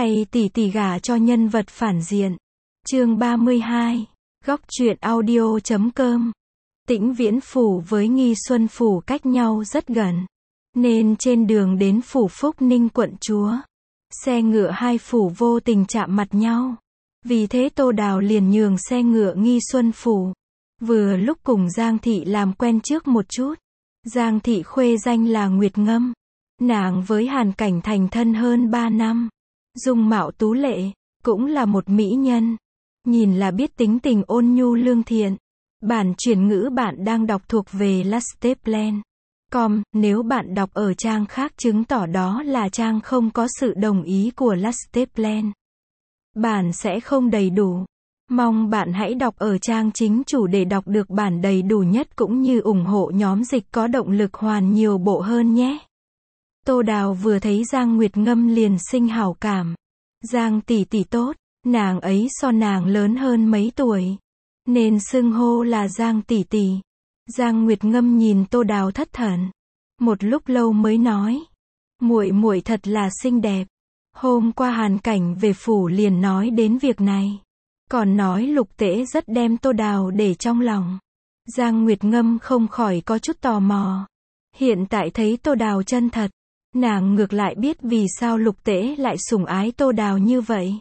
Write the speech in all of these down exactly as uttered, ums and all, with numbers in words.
Hay tỷ tỷ gả cho nhân vật phản diện. Chương ba mươi hai. Góc truyện audio chấm com. Tĩnh Viễn Phủ với Nghi Xuân Phủ cách nhau rất gần, nên trên đường đến phủ Phúc Ninh quận chúa, xe ngựa hai phủ vô tình chạm mặt nhau. Vì thế Tô Đào liền nhường xe ngựa Nghi Xuân Phủ. Vừa lúc cùng Giang Thị làm quen trước một chút. Giang Thị khuê danh là Nguyệt Ngâm. Nàng với Hàn Cảnh thành thân hơn ba năm. Dung mạo tú lệ, cũng là một mỹ nhân. Nhìn là biết tính tình ôn nhu lương thiện. Bản chuyển ngữ bạn đang đọc thuộc về lasteplan chấm com, nếu bạn đọc ở trang khác chứng tỏ đó là trang không có sự đồng ý của Lasteplan. Bản sẽ không đầy đủ. Mong bạn hãy đọc ở trang chính chủ để đọc được bản đầy đủ nhất cũng như ủng hộ nhóm dịch có động lực hoàn nhiều bộ hơn nhé. Tô Đào vừa thấy Giang Nguyệt Ngâm liền sinh hảo cảm. Giang tỷ tỷ tốt, nàng ấy so nàng lớn hơn mấy tuổi, nên xưng hô là Giang tỷ tỷ. Giang Nguyệt Ngâm nhìn Tô Đào thất thần, một lúc lâu mới nói, muội muội thật là xinh đẹp. Hôm qua Hàn Cảnh về phủ liền nói đến việc này, còn nói Lục Tễ rất đem Tô Đào để trong lòng. Giang Nguyệt Ngâm không khỏi có chút tò mò. Hiện tại thấy Tô Đào chân thật, nàng ngược lại biết vì sao Lục Tễ lại sủng ái Tô Đào như vậy.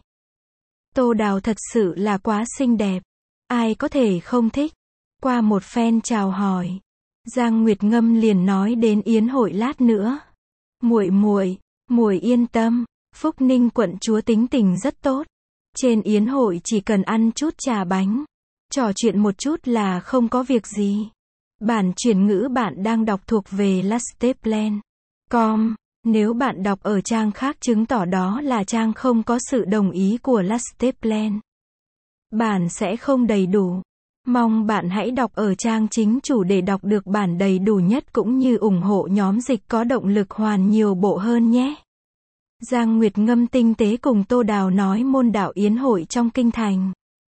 Tô Đào thật sự là quá xinh đẹp, ai có thể không thích. Qua một phen chào hỏi, Giang Nguyệt Ngâm liền nói đến yến hội lát nữa. Muội muội, muội yên tâm, Phúc Ninh quận chúa tính tình rất tốt. Trên yến hội chỉ cần ăn chút trà bánh, trò chuyện một chút là không có việc gì. Bản chuyển ngữ bạn đang đọc thuộc về lasteplan chấm com, nếu bạn đọc ở trang khác chứng tỏ đó là trang không có sự đồng ý của Lasteplan. Bản sẽ không đầy đủ. Mong bạn hãy đọc ở trang chính chủ để đọc được bản đầy đủ nhất cũng như ủng hộ nhóm dịch có động lực hoàn nhiều bộ hơn nhé. Giang Nguyệt Ngâm tinh tế cùng Tô Đào nói môn đạo yến hội trong kinh thành.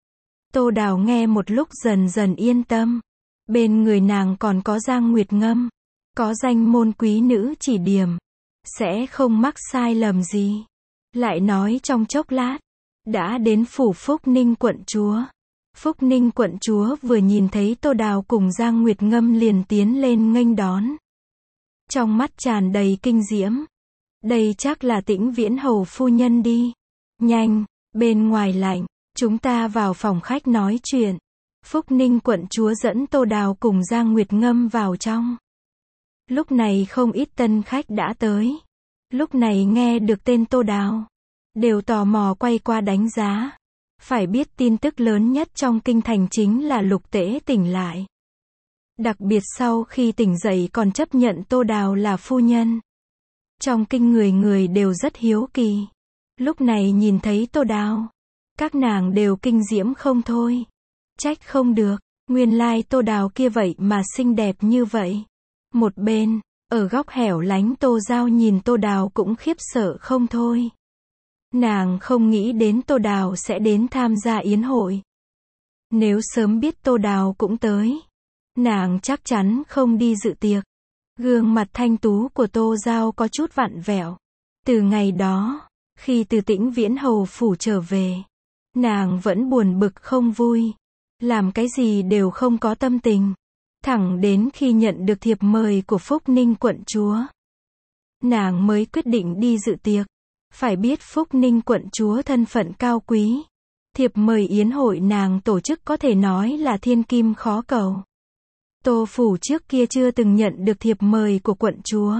Tô Đào nghe một lúc dần dần yên tâm. Bên người nàng còn có Giang Nguyệt Ngâm, có danh môn quý nữ chỉ điểm, sẽ không mắc sai lầm gì. Lại nói trong chốc lát, đã đến phủ Phúc Ninh quận chúa. Phúc Ninh quận chúa vừa nhìn thấy Tô Đào cùng Giang Nguyệt Ngâm liền tiến lên nghênh đón. Trong mắt tràn đầy kinh diễm. Đây chắc là Tĩnh Viễn hầu phu nhân đi. Nhanh, bên ngoài lạnh, chúng ta vào phòng khách nói chuyện. Phúc Ninh quận chúa dẫn Tô Đào cùng Giang Nguyệt Ngâm vào trong. Lúc này không ít tân khách đã tới. Lúc này nghe được tên Tô Đào, đều tò mò quay qua đánh giá. Phải biết tin tức lớn nhất trong kinh thành chính là Lục Tễ tỉnh lại. Đặc biệt sau khi tỉnh dậy còn chấp nhận Tô Đào là phu nhân. Trong kinh người người đều rất hiếu kỳ. Lúc này nhìn thấy Tô Đào, các nàng đều kinh diễm không thôi. Trách không được, nguyên lai Tô Đào kia vậy mà xinh đẹp như vậy. Một bên, ở góc hẻo lánh Tô Giao nhìn Tô Đào cũng khiếp sợ không thôi. Nàng không nghĩ đến Tô Đào sẽ đến tham gia yến hội. Nếu sớm biết Tô Đào cũng tới, nàng chắc chắn không đi dự tiệc. Gương mặt thanh tú của Tô Giao có chút vặn vẹo. Từ ngày đó, khi từ Tĩnh Viễn hầu phủ trở về, nàng vẫn buồn bực không vui. Làm cái gì đều không có tâm tình. Thẳng đến khi nhận được thiệp mời của Phúc Ninh quận chúa, nàng mới quyết định đi dự tiệc. Phải biết Phúc Ninh quận chúa thân phận cao quý. Thiệp mời yến hội nàng tổ chức có thể nói là thiên kim khó cầu. Tô phủ trước kia chưa từng nhận được thiệp mời của quận chúa.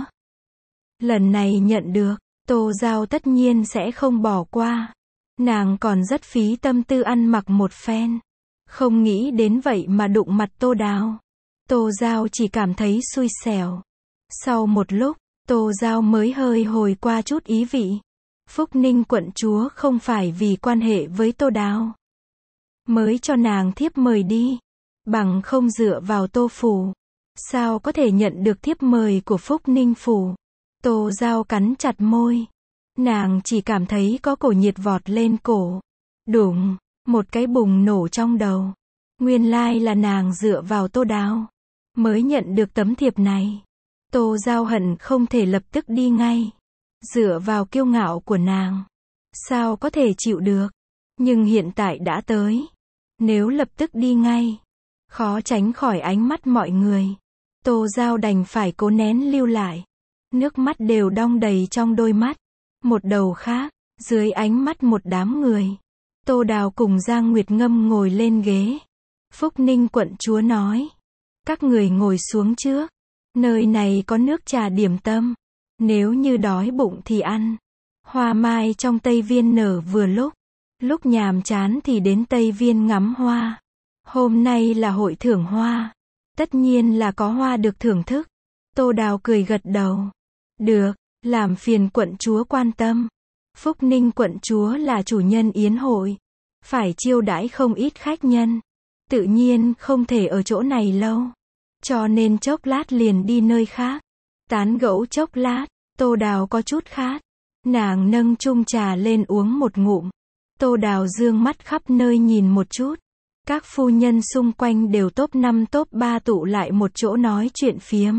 Lần này nhận được, Tô Giao tất nhiên sẽ không bỏ qua. Nàng còn rất phí tâm tư ăn mặc một phen. Không nghĩ đến vậy mà đụng mặt Tô Đào. Tô Giao chỉ cảm thấy xui xẻo. Sau một lúc, Tô Giao mới hơi hồi qua chút ý vị. Phúc Ninh quận chúa không phải vì quan hệ với Tô Đào mới cho nàng thiếp mời đi. Bằng không dựa vào Tô phủ, sao có thể nhận được thiếp mời của Phúc Ninh phủ. Tô Giao cắn chặt môi. Nàng chỉ cảm thấy có cổ nhiệt vọt lên cổ. Đùng, một cái bùng nổ trong đầu. Nguyên lai là nàng dựa vào Tô Đào mới nhận được tấm thiệp này. Tô Giao hận không thể lập tức đi ngay. Dựa vào kiêu ngạo của nàng, Sao có thể chịu được? Nhưng hiện tại đã tới. Nếu lập tức đi ngay, khó tránh khỏi ánh mắt mọi người. Tô Giao đành phải cố nén lưu lại. Nước mắt đều đong đầy trong đôi mắt. Một đầu khác, dưới ánh mắt một đám người, Tô Đào cùng Giang Nguyệt Ngâm ngồi lên ghế. Phúc Ninh quận chúa nói, các người ngồi xuống trước. Nơi này có nước trà điểm tâm. Nếu như đói bụng thì ăn. Hoa mai trong Tây Viên nở vừa lúc. Lúc nhàm chán thì đến Tây Viên ngắm hoa. Hôm nay là hội thưởng hoa. Tất nhiên là có hoa được thưởng thức. Tô Đào cười gật đầu. Được, làm phiền quận chúa quan tâm. Phúc Ninh quận chúa là chủ nhân yến hội. Phải chiêu đãi không ít khách nhân. Tự nhiên không thể ở chỗ này lâu. Cho nên chốc lát liền đi nơi khác. Tán gẫu chốc lát, Tô Đào có chút khát. Nàng nâng chung trà lên uống một ngụm. Tô Đào dương mắt khắp nơi nhìn một chút. Các phu nhân xung quanh đều top năm top ba tụ lại một chỗ nói chuyện phiếm.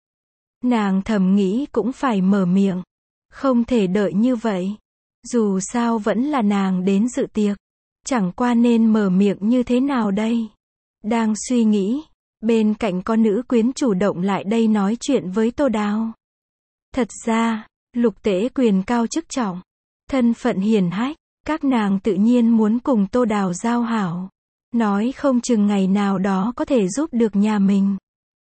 Nàng thầm nghĩ cũng phải mở miệng. Không thể đợi như vậy. Dù sao vẫn là nàng đến dự tiệc. Chẳng qua nên mở miệng như thế nào đây? Đang suy nghĩ, bên cạnh có nữ quyến chủ động lại đây nói chuyện với Tô Đào. Thật ra, Lục Tễ quyền cao chức trọng, thân phận hiển hách, các nàng tự nhiên muốn cùng Tô Đào giao hảo. Nói không chừng ngày nào đó có thể giúp được nhà mình.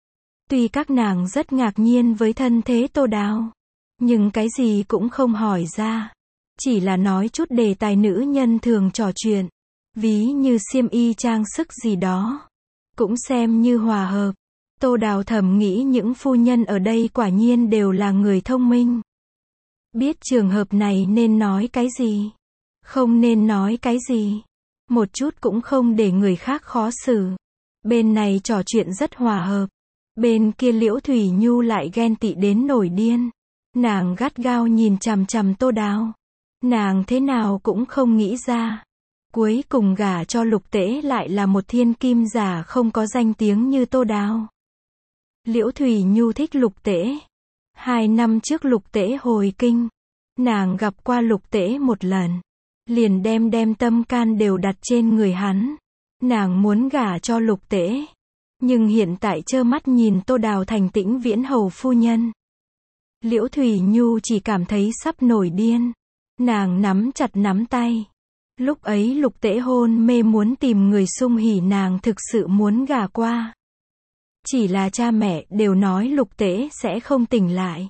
Tuy các nàng rất ngạc nhiên với thân thế Tô Đào, nhưng cái gì cũng không hỏi ra. Chỉ là nói chút đề tài nữ nhân thường trò chuyện. Ví như xiêm y trang sức gì đó. Cũng xem như hòa hợp. Tô Đào thầm nghĩ những phu nhân ở đây quả nhiên đều là người thông minh. Biết trường hợp này nên nói cái gì. Không nên nói cái gì. Một chút cũng không để người khác khó xử. Bên này trò chuyện rất hòa hợp. Bên kia Liễu Thủy Nhu lại ghen tị đến nổi điên. Nàng gắt gao nhìn chằm chằm Tô Đào. Nàng thế nào cũng không nghĩ ra. Cuối cùng gả cho Lục Tễ lại là một thiên kim giả không có danh tiếng như Tô Đào. Liễu Thủy Nhu thích Lục Tễ. Hai năm trước Lục Tễ hồi kinh. Nàng gặp qua Lục Tễ một lần. Liền đem đem tâm can đều đặt trên người hắn. Nàng muốn gả cho Lục Tễ. Nhưng hiện tại trơ mắt nhìn Tô Đào thành Tĩnh Viễn hầu phu nhân. Liễu Thủy Nhu chỉ cảm thấy sắp nổi điên. Nàng nắm chặt nắm tay. Lúc ấy Lục Tễ hôn mê muốn tìm người sung hỉ, nàng thực sự muốn gả qua. Chỉ là cha mẹ đều nói Lục Tễ sẽ không tỉnh lại.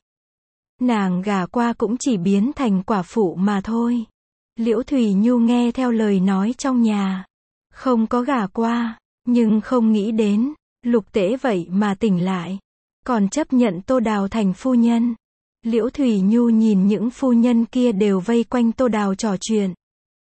Nàng gả qua cũng chỉ biến thành quả phụ mà thôi. Liễu Thủy Nhu nghe theo lời nói trong nhà. Không có gả qua, nhưng không nghĩ đến, Lục Tễ vậy mà tỉnh lại. Còn chấp nhận Tô Đào thành phu nhân. Liễu Thủy Nhu nhìn những phu nhân kia đều vây quanh Tô Đào trò chuyện.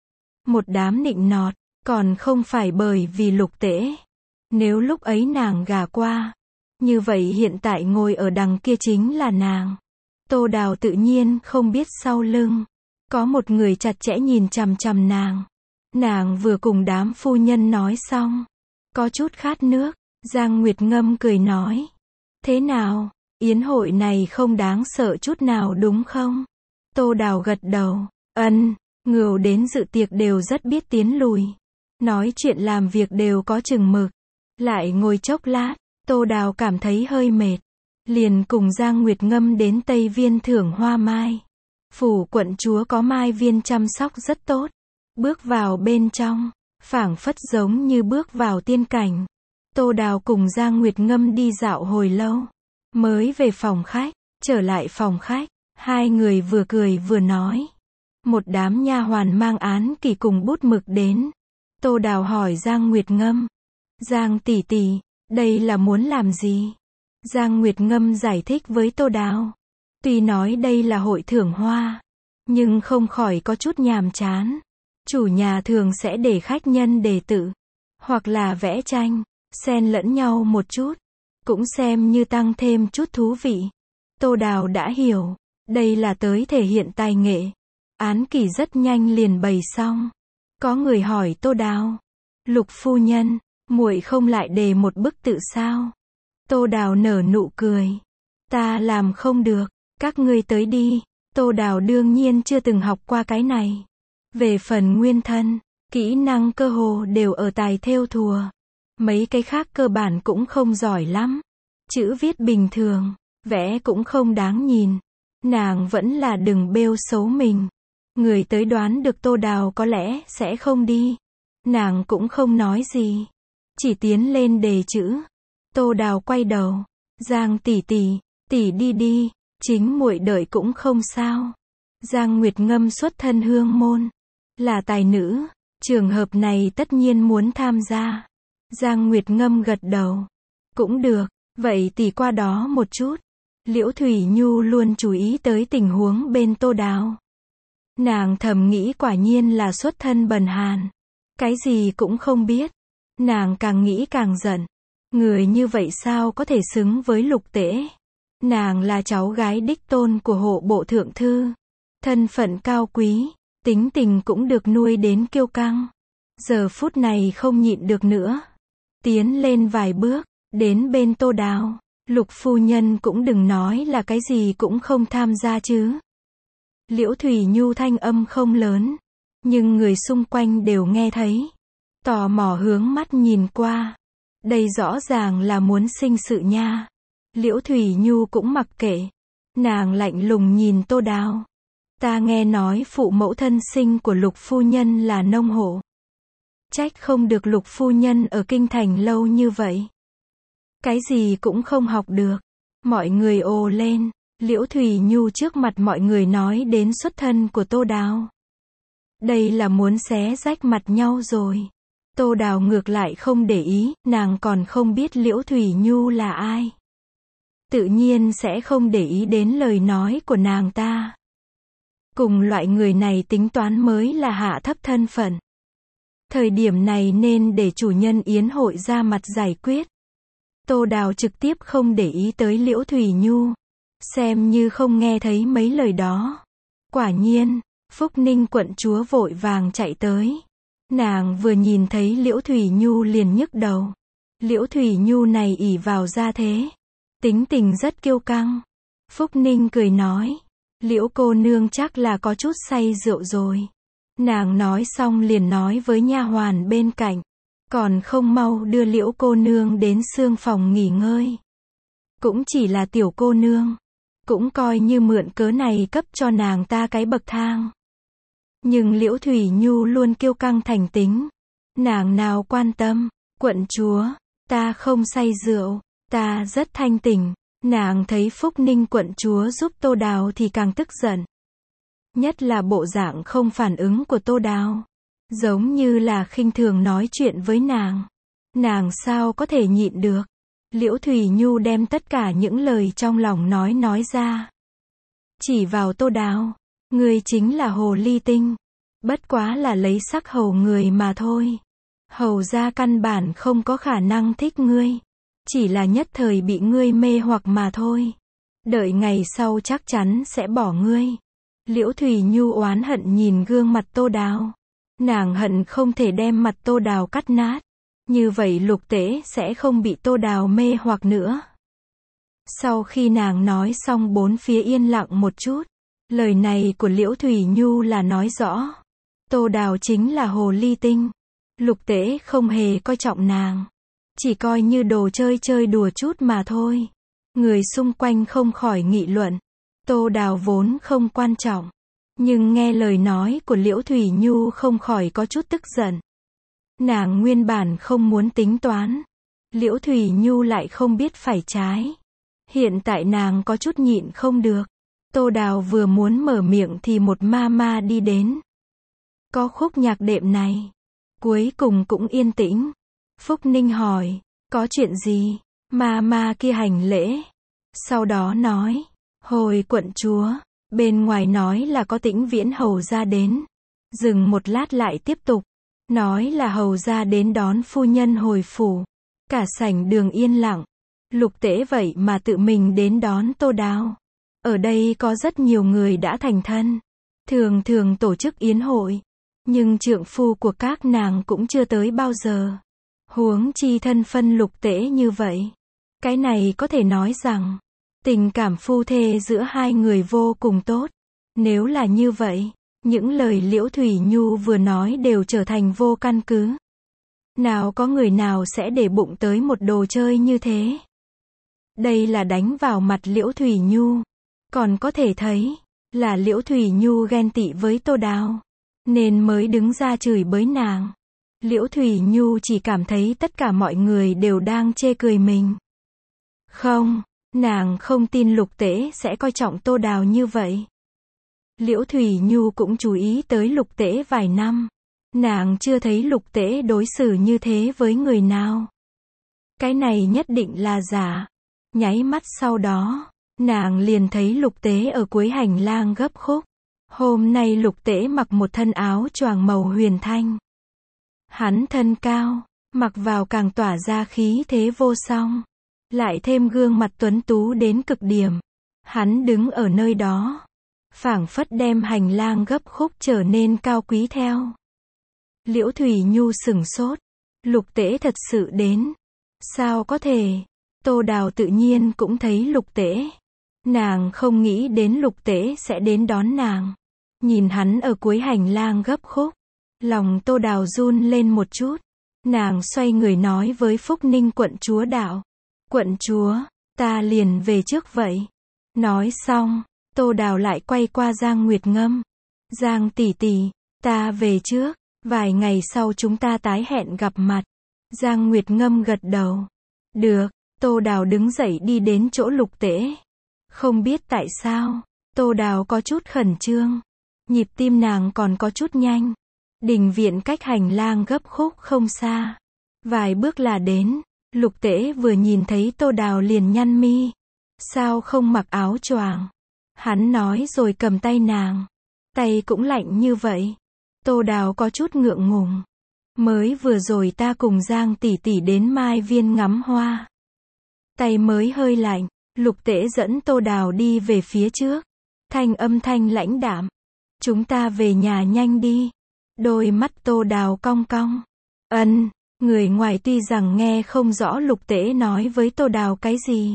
Một đám nịnh nọt, còn không phải bởi vì Lục Tễ. Nếu lúc ấy nàng gả qua, như vậy hiện tại ngồi ở đằng kia chính là nàng. Tô Đào tự nhiên không biết sau lưng có một người chặt chẽ nhìn chằm chằm nàng. Nàng vừa cùng đám phu nhân nói xong, có chút khát nước. Giang Nguyệt Ngâm cười nói, thế nào, yến hội này không đáng sợ chút nào đúng không? Tô Đào gật đầu, ân, ngưu đến dự tiệc đều rất biết tiến lùi. Nói chuyện làm việc đều có chừng mực. Lại ngồi chốc lát, Tô Đào cảm thấy hơi mệt. Liền cùng Giang Nguyệt Ngâm đến Tây Viên thưởng hoa mai. Phủ quận chúa có mai viên chăm sóc rất tốt. Bước vào bên trong, phảng phất giống như bước vào tiên cảnh. Tô Đào cùng Giang Nguyệt Ngâm đi dạo hồi lâu. Mới về phòng khách, trở lại phòng khách, hai người vừa cười vừa nói. Một đám nha hoàn mang án kỷ cùng bút mực đến. Tô Đào hỏi Giang Nguyệt Ngâm, Giang tỷ tỷ, đây là muốn làm gì? Giang Nguyệt Ngâm giải thích với Tô Đào. Tuy nói đây là hội thưởng hoa, nhưng không khỏi có chút nhàm chán. Chủ nhà thường sẽ để khách nhân đề tự, hoặc là vẽ tranh, xen lẫn nhau một chút. Cũng xem như tăng thêm chút thú vị. Tô Đào đã hiểu, đây là tới thể hiện tài nghệ. Án kỷ rất nhanh liền bày xong. Có người hỏi Tô Đào, Lục phu nhân, muội không lại đề một bức tự sao? Tô Đào nở nụ cười. Ta làm không được, các ngươi tới đi. Tô Đào đương nhiên chưa từng học qua cái này. Về phần nguyên thân, kỹ năng cơ hồ đều ở tài thêu thùa. Mấy cái khác cơ bản cũng không giỏi lắm. Chữ viết bình thường, vẽ cũng không đáng nhìn. Nàng vẫn là đừng bêu xấu mình. Người tới đoán được Tô Đào có lẽ sẽ không đi. Nàng cũng không nói gì. Chỉ tiến lên đề chữ. Tô Đào quay đầu. Giang tỷ tỷ, tỷ đi đi, chính muội đợi cũng không sao. Giang Nguyệt Ngâm xuất thân hương môn. Là tài nữ, trường hợp này tất nhiên muốn tham gia. Giang Nguyệt Ngâm gật đầu. Cũng được, vậy tỷ qua đó một chút. Liễu Thủy Nhu luôn chú ý tới tình huống bên Tô Đào. Nàng thầm nghĩ quả nhiên là xuất thân bần hàn. Cái gì cũng không biết. Nàng càng nghĩ càng giận. Người như vậy sao có thể xứng với Lục Tễ. Nàng là cháu gái đích tôn của hộ bộ thượng thư. Thân phận cao quý, tính tình cũng được nuôi đến kiêu căng. Giờ phút này không nhịn được nữa. Tiến lên vài bước, đến bên Tô Đào. Lục phu nhân cũng đừng nói là cái gì cũng không tham gia chứ. Liễu Thủy Nhu thanh âm không lớn, nhưng người xung quanh đều nghe thấy. Tò mò hướng mắt nhìn qua. Đây rõ ràng là muốn sinh sự nha. Liễu Thủy Nhu cũng mặc kệ. Nàng lạnh lùng nhìn Tô Đào. Ta nghe nói phụ mẫu thân sinh của Lục phu nhân là nông hộ. Trách không được Lục phu nhân ở kinh thành lâu như vậy. Cái gì cũng không học được. Mọi người ồ lên. Liễu Thủy Nhu trước mặt mọi người nói đến xuất thân của Tô Đào. Đây là muốn xé rách mặt nhau rồi. Tô Đào ngược lại không để ý, nàng còn không biết Liễu Thủy Nhu là ai. Tự nhiên sẽ không để ý đến lời nói của nàng ta. Cùng loại người này tính toán mới là hạ thấp thân phận. Thời điểm này nên để chủ nhân yến hội ra mặt giải quyết. Tô Đào trực tiếp không để ý tới Liễu Thủy Nhu. Xem như không nghe thấy mấy lời đó. Quả nhiên, Phúc Ninh quận chúa vội vàng chạy tới. Nàng vừa nhìn thấy Liễu Thủy Nhu liền nhức đầu. Liễu Thủy Nhu này ỷ vào gia thế. Tính tình rất kiêu căng. Phúc Ninh cười nói. Liễu cô nương chắc là có chút say rượu rồi. Nàng nói xong liền nói với nha hoàn bên cạnh. Còn không mau đưa Liễu cô nương đến xương phòng nghỉ ngơi. Cũng chỉ là tiểu cô nương. Cũng coi như mượn cớ này cấp cho nàng ta cái bậc thang. Nhưng Liễu Thủy Nhu luôn kiêu căng thành tính. Nàng nào quan tâm. Quận chúa, ta không say rượu. Ta rất thanh tỉnh. Nàng thấy Phúc Ninh quận chúa giúp Tô Đào thì càng tức giận. Nhất là bộ dạng không phản ứng của Tô Đào. Giống như là khinh thường nói chuyện với nàng. Nàng sao có thể nhịn được. Liễu Thủy Nhu đem tất cả những lời trong lòng nói nói ra. Chỉ vào Tô Đào. Ngươi chính là hồ ly tinh. Bất quá là lấy sắc hầu người mà thôi. Hầu ra căn bản không có khả năng thích ngươi. Chỉ là nhất thời bị ngươi mê hoặc mà thôi. Đợi ngày sau chắc chắn sẽ bỏ ngươi. Liễu Thủy Nhu oán hận nhìn gương mặt Tô Đào. Nàng hận không thể đem mặt Tô Đào cắt nát. Như vậy Lục Tễ sẽ không bị Tô Đào mê hoặc nữa. Sau khi nàng nói xong bốn phía yên lặng một chút. Lời này của Liễu Thủy Nhu là nói rõ. Tô Đào chính là hồ ly tinh. Lục Tễ không hề coi trọng nàng. Chỉ coi như đồ chơi chơi đùa chút mà thôi. Người xung quanh không khỏi nghị luận. Tô Đào vốn không quan trọng. Nhưng nghe lời nói của Liễu Thủy Nhu không khỏi có chút tức giận. Nàng nguyên bản không muốn tính toán. Liễu Thủy Nhu lại không biết phải trái. Hiện tại nàng có chút nhịn không được. Tô Đào vừa muốn mở miệng thì một ma ma đi đến. Có khúc nhạc đệm này. Cuối cùng cũng yên tĩnh. Phúc Ninh hỏi. Có chuyện gì? Ma ma kia hành lễ. Sau đó nói. Hồi quận chúa. Bên ngoài nói là có Tĩnh Viễn hầu ra đến. Dừng một lát lại tiếp tục. Nói là hầu ra đến đón phu nhân hồi phủ. Cả sảnh đường yên lặng. Lục Tễ vậy mà tự mình đến đón Tô Đào. Ở đây có rất nhiều người đã thành thân. Thường thường tổ chức yến hội. Nhưng trượng phu của các nàng cũng chưa tới bao giờ. Huống chi thân phân Lục Tễ như vậy. Cái này có thể nói rằng. Tình cảm phu thê giữa hai người vô cùng tốt. Nếu là như vậy. Những lời Liễu Thủy Nhu vừa nói đều trở thành vô căn cứ. Nào có người nào sẽ để bụng tới một đồ chơi như thế. Đây là đánh vào mặt Liễu Thủy Nhu. Còn có thể thấy, là Liễu Thủy Nhu ghen tị với Tô Đào, nên mới đứng ra chửi bới nàng. Liễu Thủy Nhu chỉ cảm thấy tất cả mọi người đều đang chê cười mình. Không, nàng không tin Lục Tễ sẽ coi trọng Tô Đào như vậy. Liễu Thủy Nhu cũng chú ý tới Lục Tễ vài năm. Nàng chưa thấy Lục Tễ đối xử như thế với người nào. Cái này nhất định là giả. Nháy mắt sau đó, nàng liền thấy Lục Tễ ở cuối hành lang gấp khúc. Hôm nay Lục Tễ mặc một thân áo choàng màu huyền thanh. Hắn thân cao, mặc vào càng tỏa ra khí thế vô song. Lại thêm gương mặt tuấn tú đến cực điểm. Hắn đứng ở nơi đó, phảng phất đem hành lang gấp khúc trở nên cao quý theo. Liễu Thủy Nhu sửng sốt. Lục Tễ thật sự đến. Sao có thể? Tô Đào tự nhiên cũng thấy Lục Tễ. Nàng không nghĩ đến Lục Tễ sẽ đến đón nàng. Nhìn hắn ở cuối hành lang gấp khúc. Lòng Tô Đào run lên một chút. Nàng xoay người nói với Phúc Ninh quận chúa Đạo. Quận chúa, ta liền về trước vậy. Nói xong, Tô Đào lại quay qua Giang Nguyệt Ngâm. Giang tỷ tỷ, ta về trước. Vài ngày sau chúng ta tái hẹn gặp mặt. Giang Nguyệt Ngâm gật đầu. Được, Tô Đào đứng dậy đi đến chỗ Lục Tễ. Không biết tại sao, Tô Đào có chút khẩn trương. Nhịp tim nàng còn có chút nhanh. Đình viện cách hành lang gấp khúc không xa. Vài bước là đến. Lục Tễ vừa nhìn thấy Tô Đào liền nhăn mi. Sao không mặc áo choàng? Hắn nói rồi cầm tay nàng. Tay cũng lạnh như vậy. Tô Đào có chút ngượng ngùng. Mới vừa rồi ta cùng Giang tỷ tỷ đến Mai Viên ngắm hoa. Tay mới hơi lạnh. Lục Tễ dẫn Tô Đào đi về phía trước. Thanh âm thanh lãnh đạm. Chúng ta về nhà nhanh đi. Đôi mắt Tô Đào cong cong. Ân, người ngoài tuy rằng nghe không rõ Lục Tễ nói với Tô Đào cái gì.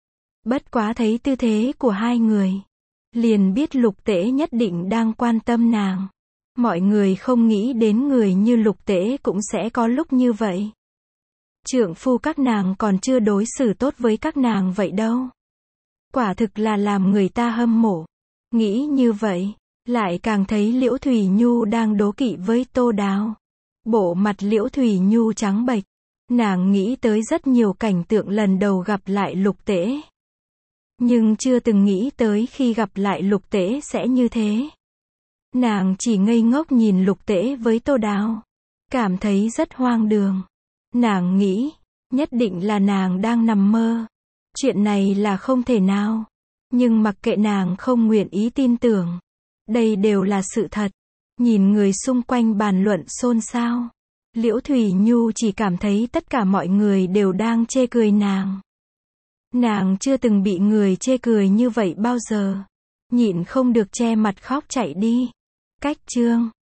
Bất quá thấy tư thế của hai người. Liền biết Lục Tễ nhất định đang quan tâm nàng. Mọi người không nghĩ đến người như Lục Tễ cũng sẽ có lúc như vậy. Trượng phu các nàng còn chưa đối xử tốt với các nàng vậy đâu. Quả thực là làm người ta hâm mộ. Nghĩ như vậy, lại càng thấy Liễu Thủy Nhu đang đố kỵ với Tô Đào. Bộ mặt Liễu Thủy Nhu trắng bệch. Nàng nghĩ tới rất nhiều cảnh tượng lần đầu gặp lại Lục Tễ. Nhưng chưa từng nghĩ tới khi gặp lại Lục Tễ sẽ như thế. Nàng chỉ ngây ngốc nhìn Lục Tễ với Tô Đào. Cảm thấy rất hoang đường. Nàng nghĩ, nhất định là nàng đang nằm mơ. Chuyện này là không thể nào. Nhưng mặc kệ nàng không nguyện ý tin tưởng. Đây đều là sự thật. Nhìn người xung quanh bàn luận xôn xao. Liễu Thủy Nhu chỉ cảm thấy tất cả mọi người đều đang chê cười nàng. Nàng chưa từng bị người chê cười như vậy bao giờ. Nhịn không được che mặt khóc chạy đi. Cách chương